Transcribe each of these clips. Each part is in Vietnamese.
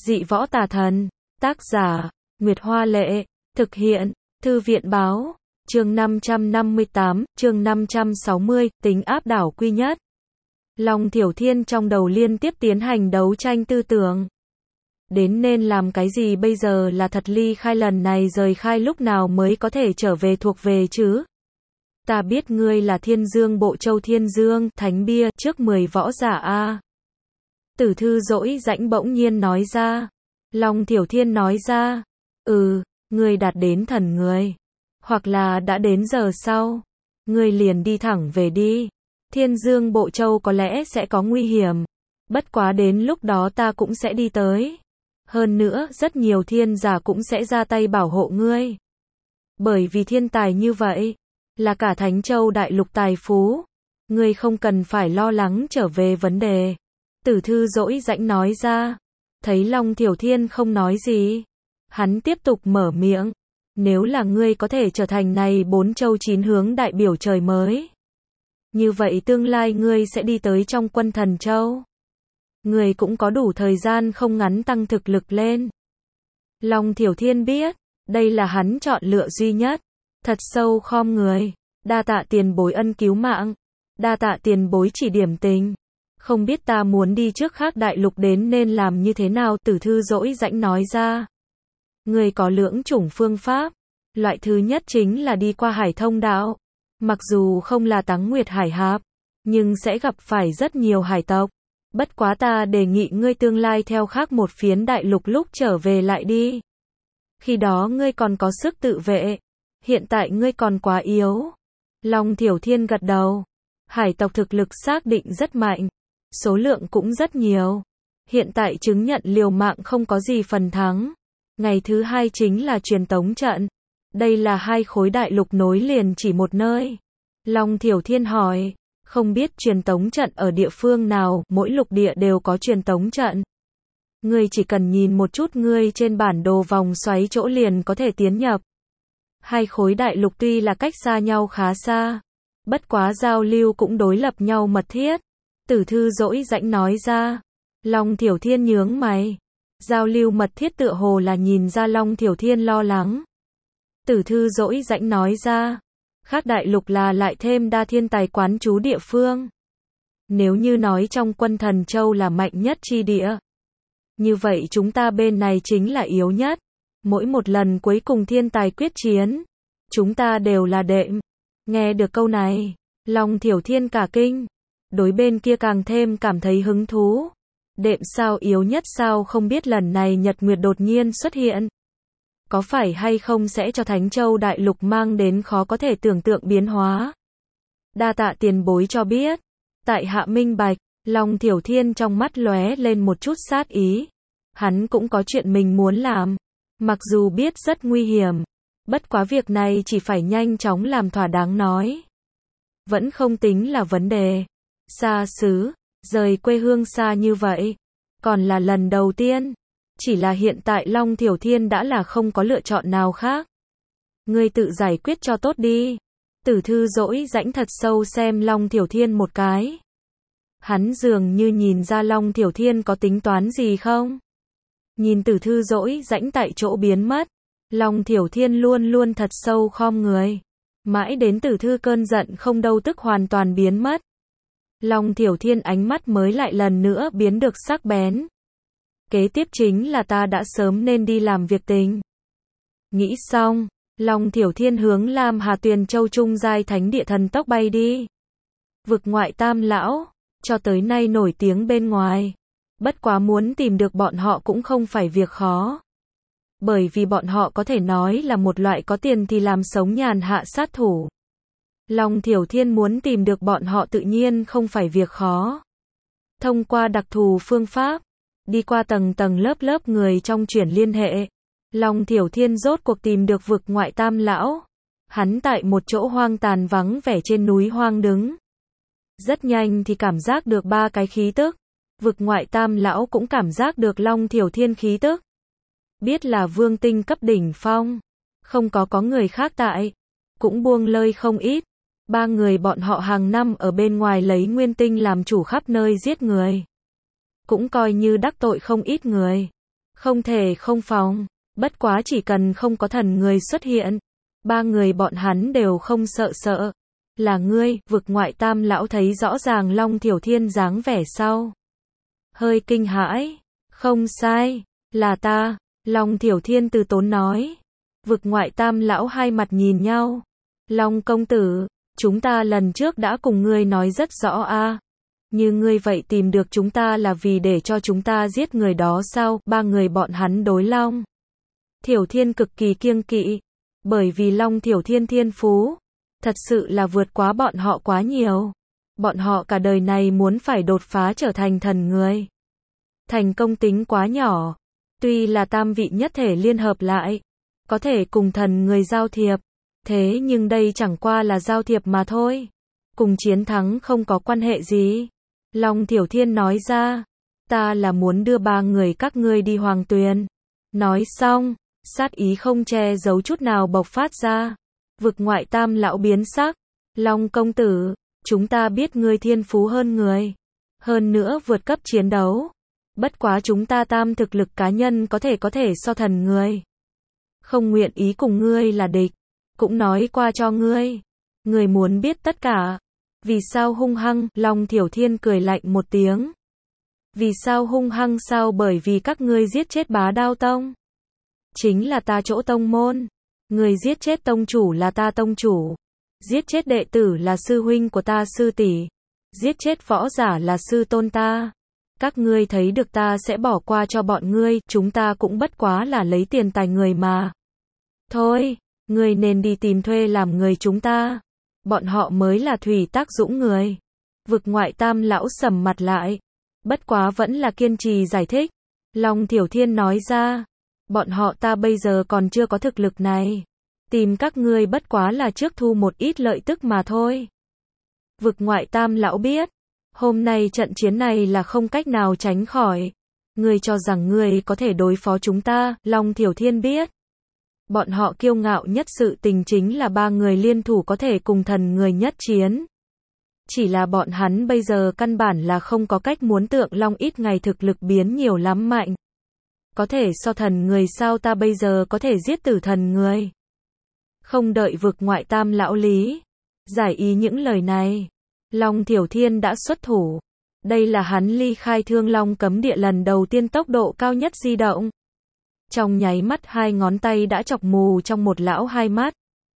Dị võ tà thần. Tác giả, Nguyệt Hoa Lệ. Thực hiện, Thư viện Báo. Chương 558, chương 560, tính áp đảo quy nhất. Long Thiểu Thiên trong đầu liên tiếp tiến hành đấu tranh tư tưởng. Đến nên làm cái gì bây giờ là thật ly khai lần này rời khai lúc nào mới có thể trở về thuộc về chứ? Ta biết ngươi là Thiên Dương Bộ Châu Thiên Dương, thánh bia, trước 10 võ giả a. Tử Thư Dỗi Rãnh bỗng nhiên nói ra. Long Thiểu Thiên nói ra. Ngươi đạt đến thần người. Hoặc là đã đến giờ sau. Ngươi liền đi thẳng về đi. Thiên Dương Bộ Châu có lẽ sẽ có nguy hiểm. Bất quá đến lúc đó ta cũng sẽ đi tới. Hơn nữa, rất nhiều thiên giả cũng sẽ ra tay bảo hộ ngươi. Bởi vì thiên tài như vậy, là cả Thánh Châu đại lục tài phú. Ngươi không cần phải lo lắng trở về vấn đề. Tử Thư Dỗi Rãnh nói ra. Thấy Long Thiểu Thiên không nói gì. Hắn tiếp tục mở miệng. Nếu là ngươi có thể trở thành này 4 châu 9 hướng đại biểu trời mới. Như vậy tương lai ngươi sẽ đi tới trong quân thần châu. Ngươi cũng có đủ thời gian không ngắn tăng thực lực lên. Long Thiểu Thiên biết, đây là hắn chọn lựa duy nhất. Thật sâu khom người. Đa tạ tiền bối ân cứu mạng. Đa tạ tiền bối chỉ điểm tình. Không biết ta muốn đi trước khác đại lục đến nên làm như thế nào, Tử Thư Dỗi Rãnh nói ra. Người có lưỡng chủng phương pháp. Loại thứ nhất chính là đi qua Hải Thông đạo. Mặc dù không là Táng Nguyệt Hải Hạp, nhưng sẽ gặp phải rất nhiều hải tộc. Bất quá ta đề nghị ngươi tương lai theo khác một phiến đại lục lúc trở về lại đi. Khi đó ngươi còn có sức tự vệ. Hiện tại ngươi còn quá yếu. Long Thiểu Thiên gật đầu. Hải tộc thực lực xác định rất mạnh. Số lượng cũng rất nhiều. Hiện tại chứng nhận liều mạng không có gì phần thắng. Ngày thứ hai chính là truyền tống trận. Đây là 2 khối đại lục nối liền chỉ một nơi. Long Thiểu Thiên hỏi. Không biết truyền tống trận ở địa phương nào, mỗi lục địa đều có truyền tống trận. Ngươi chỉ cần nhìn một chút ngươi trên bản đồ vòng xoáy chỗ liền có thể tiến nhập. 2 khối đại lục tuy là cách xa nhau khá xa. Bất quá giao lưu cũng đối lập nhau mật thiết. Tử Thư Dỗi Rãnh nói ra. Long Thiểu Thiên nhướng mày. Giao lưu mật thiết tựa hồ là nhìn ra Long Thiểu Thiên lo lắng. Tử Thư Dỗi Rãnh nói ra. Khác đại lục là lại thêm đa thiên tài quán trú địa phương. Nếu như nói trong quân thần châu là mạnh nhất chi địa. Như vậy chúng ta bên này chính là yếu nhất. Mỗi một lần cuối cùng thiên tài quyết chiến. Chúng ta đều là đệm. Nghe được câu này. Long Thiểu Thiên cả kinh. Đối bên kia càng thêm cảm thấy hứng thú. Đệm sao yếu nhất sao không biết lần này Nhật Nguyệt đột nhiên xuất hiện. Có phải hay không sẽ cho Thánh Châu đại lục mang đến khó có thể tưởng tượng biến hóa. Đa tạ tiền bối cho biết. Tại hạ minh bạch, Long Thiểu Thiên trong mắt lóe lên một chút sát ý. Hắn cũng có chuyện mình muốn làm. Mặc dù biết rất nguy hiểm. Bất quá việc này chỉ phải nhanh chóng làm thỏa đáng nói. Vẫn không tính là vấn đề. Xa xứ, rời quê hương xa như vậy. Còn là lần đầu tiên. Chỉ là hiện tại Long Thiểu Thiên đã là không có lựa chọn nào khác. Ngươi tự giải quyết cho tốt đi. Tử Thư Dỗi Rãnh thật sâu xem Long Thiểu Thiên một cái. Hắn dường như nhìn ra Long Thiểu Thiên có tính toán gì không? Nhìn Tử Thư Dỗi Rãnh tại chỗ biến mất. Long Thiểu Thiên luôn luôn thật sâu khom người. Mãi đến Tử Thư cơn giận không đâu tức hoàn toàn biến mất. Long Thiểu Thiên ánh mắt mới lại lần nữa biến được sắc bén. Kế tiếp chính là ta đã sớm nên đi làm việc tình. Nghĩ xong, Long Thiểu Thiên hướng Lam Hà Tuyền Châu Trung giai thánh địa thần tốc bay đi. Vực ngoại Tam lão, cho tới nay nổi tiếng bên ngoài. Bất quá muốn tìm được bọn họ cũng không phải việc khó. Bởi vì bọn họ có thể nói là một loại có tiền thì làm sống nhàn hạ sát thủ. Long Thiểu Thiên muốn tìm được bọn họ tự nhiên không phải việc khó. Thông qua đặc thù phương pháp, đi qua tầng tầng lớp lớp người trong chuyển liên hệ. Long Thiểu Thiên rốt cuộc tìm được vực ngoại Tam lão. Hắn tại một chỗ hoang tàn vắng vẻ trên núi hoang đứng. Rất nhanh thì cảm giác được 3 cái khí tức. Vực ngoại Tam lão cũng cảm giác được Long Thiểu Thiên khí tức. Biết là vương tinh cấp đỉnh phong. Không có người khác tại. Cũng buông lơi không ít. 3 người bọn họ hàng năm ở bên ngoài lấy nguyên tinh làm chủ khắp nơi giết người. Cũng coi như đắc tội không ít người. Không thể không phòng. Bất quá chỉ cần không có thần người xuất hiện, ba người bọn hắn đều không sợ. Là ngươi, vực ngoại tam lão thấy rõ ràng Long Thiểu Thiên dáng vẻ sau. Hơi kinh hãi. Không sai, là ta. Long Thiểu Thiên từ tốn nói. Vực ngoại tam lão hai mặt nhìn nhau. Long công tử, chúng ta lần trước đã cùng ngươi nói rất rõ a. Như ngươi vậy tìm được chúng ta là vì để cho chúng ta giết người đó sao? Ba người bọn hắn đối Long Thiểu Thiên cực kỳ kiêng kỵ. Bởi vì Long Thiểu Thiên thiên phú thật sự là vượt quá bọn họ quá nhiều. Bọn họ cả đời này muốn phải đột phá trở thành thần người. Thành công tính quá nhỏ. Tuy là tam vị nhất thể liên hợp lại, có thể cùng thần người giao thiệp. Thế nhưng đây chẳng qua là giao thiệp mà thôi. Cùng chiến thắng không có quan hệ gì. Long Thiểu Thiên nói ra. Ta là muốn đưa ba người các ngươi đi Hoàng Tuyền. Nói xong, sát ý không che giấu chút nào bộc phát ra. Vực ngoại tam lão biến sắc. Long công tử, chúng ta biết ngươi thiên phú hơn người. Hơn nữa vượt cấp chiến đấu. Bất quá chúng ta tam thực lực cá nhân có thể so thần người. Không nguyện ý cùng ngươi là địch. Cũng nói qua cho ngươi. Ngươi muốn biết tất cả. Vì sao hung hăng? Long Thiểu Thiên cười lạnh một tiếng. Vì sao hung hăng sao? Bởi vì các ngươi giết chết Bá Đao Tông. Chính là ta chỗ tông môn. Người giết chết tông chủ là ta tông chủ. Giết chết đệ tử là sư huynh của ta sư tỷ. Giết chết võ giả là sư tôn ta. Các ngươi thấy được ta sẽ bỏ qua cho bọn ngươi, chúng ta cũng bất quá là lấy tiền tài người mà. Thôi, ngươi nên đi tìm thuê làm người chúng ta. Bọn họ mới là thủy tác dũng người. Vực ngoại tam lão sầm mặt lại. Bất quá vẫn là kiên trì giải thích. Long Thiểu Thiên nói ra. Bọn họ ta bây giờ còn chưa có thực lực này. Tìm các ngươi bất quá là trước thu một ít lợi tức mà thôi. Vực ngoại tam lão biết. Hôm nay trận chiến này là không cách nào tránh khỏi. Ngươi cho rằng ngươi có thể đối phó chúng ta, Long Thiểu Thiên biết. Bọn họ kiêu ngạo nhất sự tình chính là ba người liên thủ có thể cùng thần người nhất chiến. Chỉ là bọn hắn bây giờ căn bản là không có cách muốn tượng Long ít ngày thực lực biến nhiều lắm mạnh. Có thể so thần người sao ta bây giờ có thể giết tử thần người. Không đợi vực ngoại tam lão lý giải ý những lời này. Long Thiểu Thiên đã xuất thủ. Đây là hắn ly khai Thương Long cấm địa lần đầu tiên tốc độ cao nhất di động. Trong nháy mắt hai ngón tay đã chọc mù trong một lão hai mắt.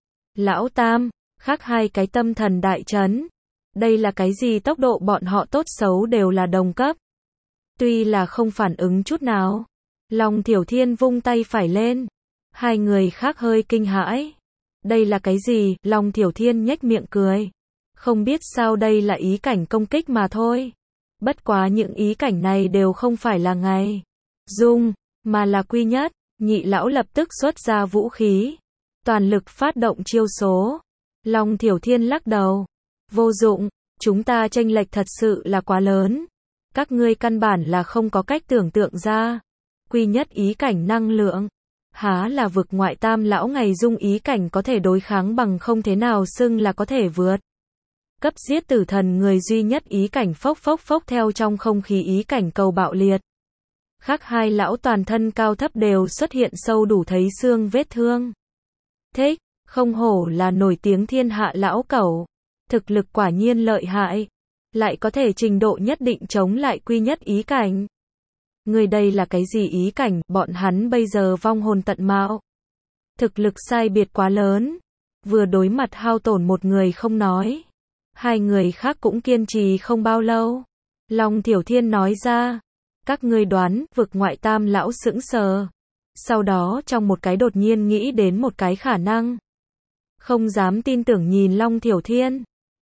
Lão tam, khác hai cái tâm thần đại chấn. Đây là cái gì? Tốc độ bọn họ tốt xấu đều là đồng cấp. Tuy là không phản ứng chút nào. Long Thiểu Thiên vung tay phải lên. Hai người khác hơi kinh hãi. Đây là cái gì? Long Thiểu Thiên nhếch miệng cười. Không biết sao đây là ý cảnh công kích mà thôi. Bất quá những ý cảnh này đều không phải là ngày dung, mà là quy nhất. Nhị lão lập tức xuất ra vũ khí. Toàn lực phát động chiêu số. Long Thiểu Thiên lắc đầu. Vô dụng, chúng ta chênh lệch thật sự là quá lớn. Các ngươi căn bản là không có cách tưởng tượng ra. Quy nhất ý cảnh năng lượng. Há là vực ngoại tam lão ngày dung ý cảnh có thể đối kháng bằng, không thế nào xưng là có thể vượt cấp giết tử thần người duy nhất ý cảnh phốc phốc phốc theo trong không khí ý cảnh cầu bạo liệt. Khác hai lão toàn thân cao thấp đều xuất hiện sâu đủ thấy xương vết thương. Thích, không hổ là nổi tiếng thiên hạ lão cẩu. Thực lực quả nhiên lợi hại. Lại có thể trình độ nhất định chống lại quy nhất ý cảnh. Người đây là cái gì ý cảnh? Bọn hắn bây giờ vong hồn tận mạo. Thực lực sai biệt quá lớn. Vừa đối mặt hao tổn một người không nói. Hai người khác cũng kiên trì không bao lâu. Long Thiểu Thiên nói ra. Các ngươi đoán, vực ngoại tam lão sững sờ. Sau đó trong một cái đột nhiên nghĩ đến một cái khả năng. Không dám tin tưởng nhìn Long Thiểu Thiên.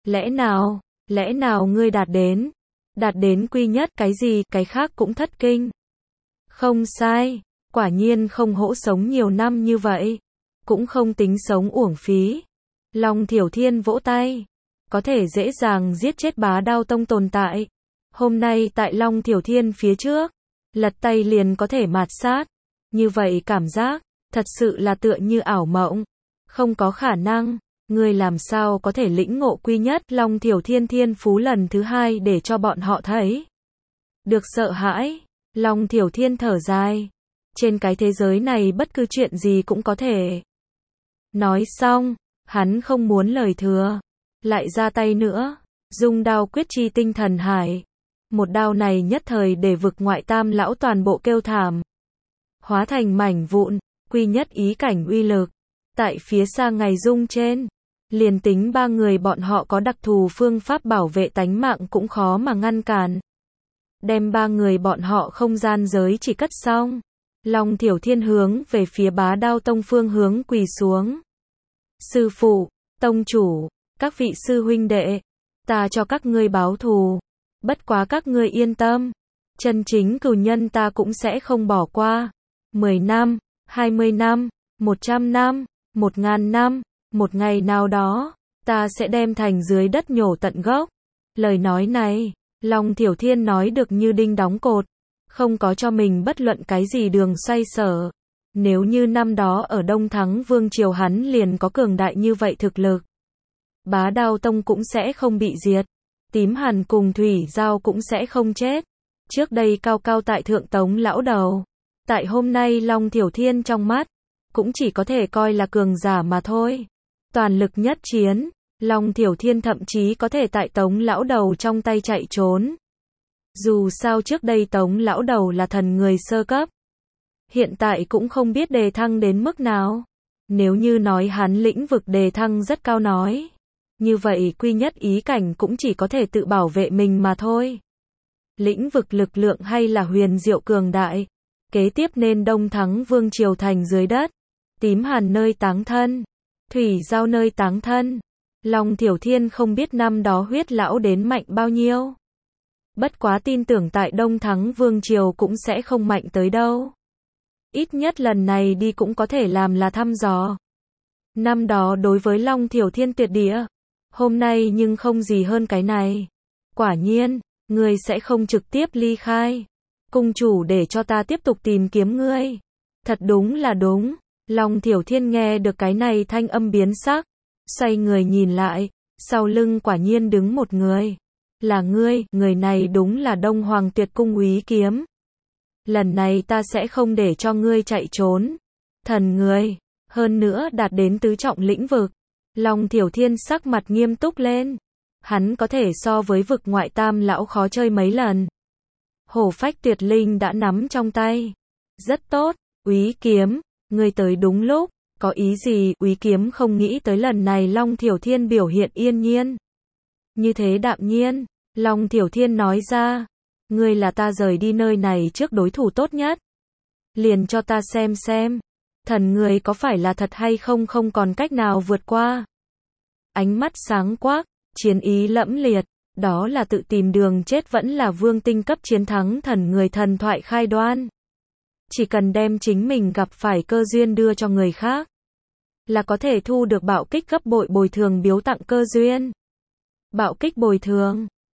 Lẽ nào ngươi đạt đến quy nhất, cái gì, cái khác cũng thất kinh. Không sai, quả nhiên không hổ sống nhiều năm như vậy. Cũng không tính sống uổng phí. Long Thiểu Thiên vỗ tay. Có thể dễ dàng giết chết Bá Đao Tông tồn tại. Hôm nay tại Long Thiểu Thiên phía trước, lật tay liền có thể mạt sát. Như vậy cảm giác, thật sự là tựa như ảo mộng. Không có khả năng, ngươi làm sao có thể lĩnh ngộ quy nhất. Long Thiểu Thiên thiên phú lần thứ hai để cho bọn họ thấy được sợ hãi. Long Thiểu Thiên thở dài. trên cái thế giới này bất cứ chuyện gì cũng có thể. Nói xong, hắn không muốn lời thừa, lại ra tay nữa, dung đao quyết chi tinh thần hải. Một đao này nhất thời để vực ngoại tam lão toàn bộ kêu thảm, hóa thành mảnh vụn, quy nhất ý cảnh uy lực. Tại phía xa ngày dung trên, liền tính ba người bọn họ có đặc thù phương pháp bảo vệ tánh mạng cũng khó mà ngăn cản. Đem ba người bọn họ không gian giới chỉ cất xong, Long Thiểu Thiên hướng về phía Bá Đao Tông phương hướng quỳ xuống. Sư phụ, tông chủ, các vị sư huynh đệ, ta cho các ngươi báo thù. Bất quá các ngươi yên tâm, chân chính cừu nhân ta cũng sẽ không bỏ qua. 10 năm, 20 năm, 100 năm, 1000 năm, một ngày nào đó, ta sẽ đem thành dưới đất nhổ tận gốc. Lời nói này, Long Thiểu Thiên nói được như đinh đóng cột, không có cho mình bất luận cái gì đường xoay sở. Nếu như năm đó ở Đông Thắng Vương Triều hắn liền có cường đại như vậy thực lực, Bá Đao Tông cũng sẽ không bị diệt, Tím Hàn cùng Thủy Giao cũng sẽ không chết. Trước đây cao cao tại thượng Tống lão đầu, tại hôm nay Long Thiểu Thiên trong mắt, cũng chỉ có thể coi là cường giả mà thôi. Toàn lực nhất chiến, Long Thiểu Thiên thậm chí có thể tại Tống lão đầu trong tay chạy trốn. Dù sao trước đây Tống lão đầu là thần người sơ cấp, hiện tại cũng không biết đề thăng đến mức nào. Nếu như nói hắn lĩnh vực đề thăng rất cao nói, như vậy quy nhất ý cảnh cũng chỉ có thể tự bảo vệ mình mà thôi. Lĩnh vực lực lượng hay là huyền diệu cường đại, kế tiếp nên Đông Thắng Vương Triều thành dưới đất, Tím Hàn nơi táng thân, Thủy Giao nơi táng thân. Long Thiểu Thiên không biết năm đó huyết lão đến mạnh bao nhiêu. Bất quá tin tưởng tại Đông Thắng Vương Triều cũng sẽ không mạnh tới đâu. Ít nhất lần này đi cũng có thể làm là thăm dò. Năm đó đối với Long Thiểu Thiên tuyệt địa, hôm nay nhưng không gì hơn cái này. Quả nhiên, ngươi sẽ không trực tiếp ly khai. Cung chủ để cho ta tiếp tục tìm kiếm ngươi. Thật đúng là đúng. Long Thiểu Thiên nghe được cái này thanh âm biến sắc, xoay người nhìn lại, sau lưng quả nhiên đứng một người. Là ngươi, người này đúng là Đông Hoàng Tuyệt Cung úy kiếm. Lần này ta sẽ không để cho ngươi chạy trốn. Thần người, hơn nữa đạt đến tứ trọng lĩnh vực. Long Thiểu Thiên sắc mặt nghiêm túc lên. Hắn có thể so với vực ngoại tam lão khó chơi mấy lần. Hổ phách tuyệt linh đã nắm trong tay. Rất tốt, úy kiếm, ngươi tới đúng lúc. Có ý gì? Úy kiếm không nghĩ tới lần này Long Thiểu Thiên biểu hiện yên nhiên, như thế đạm nhiên. Long Thiểu Thiên nói ra, ngươi là ta rời đi nơi này trước đối thủ tốt nhất. Liền cho ta xem, thần người có phải là thật hay không không còn cách nào vượt qua. Ánh mắt sáng quắc, chiến ý lẫm liệt, đó là tự tìm đường chết vẫn là vương tinh cấp chiến thắng thần người thần thoại khai đoan. Chỉ cần đem chính mình gặp phải cơ duyên đưa cho người khác, là có thể thu được bạo kích gấp bội bồi thường biếu tặng cơ duyên. Bạo kích bồi thường,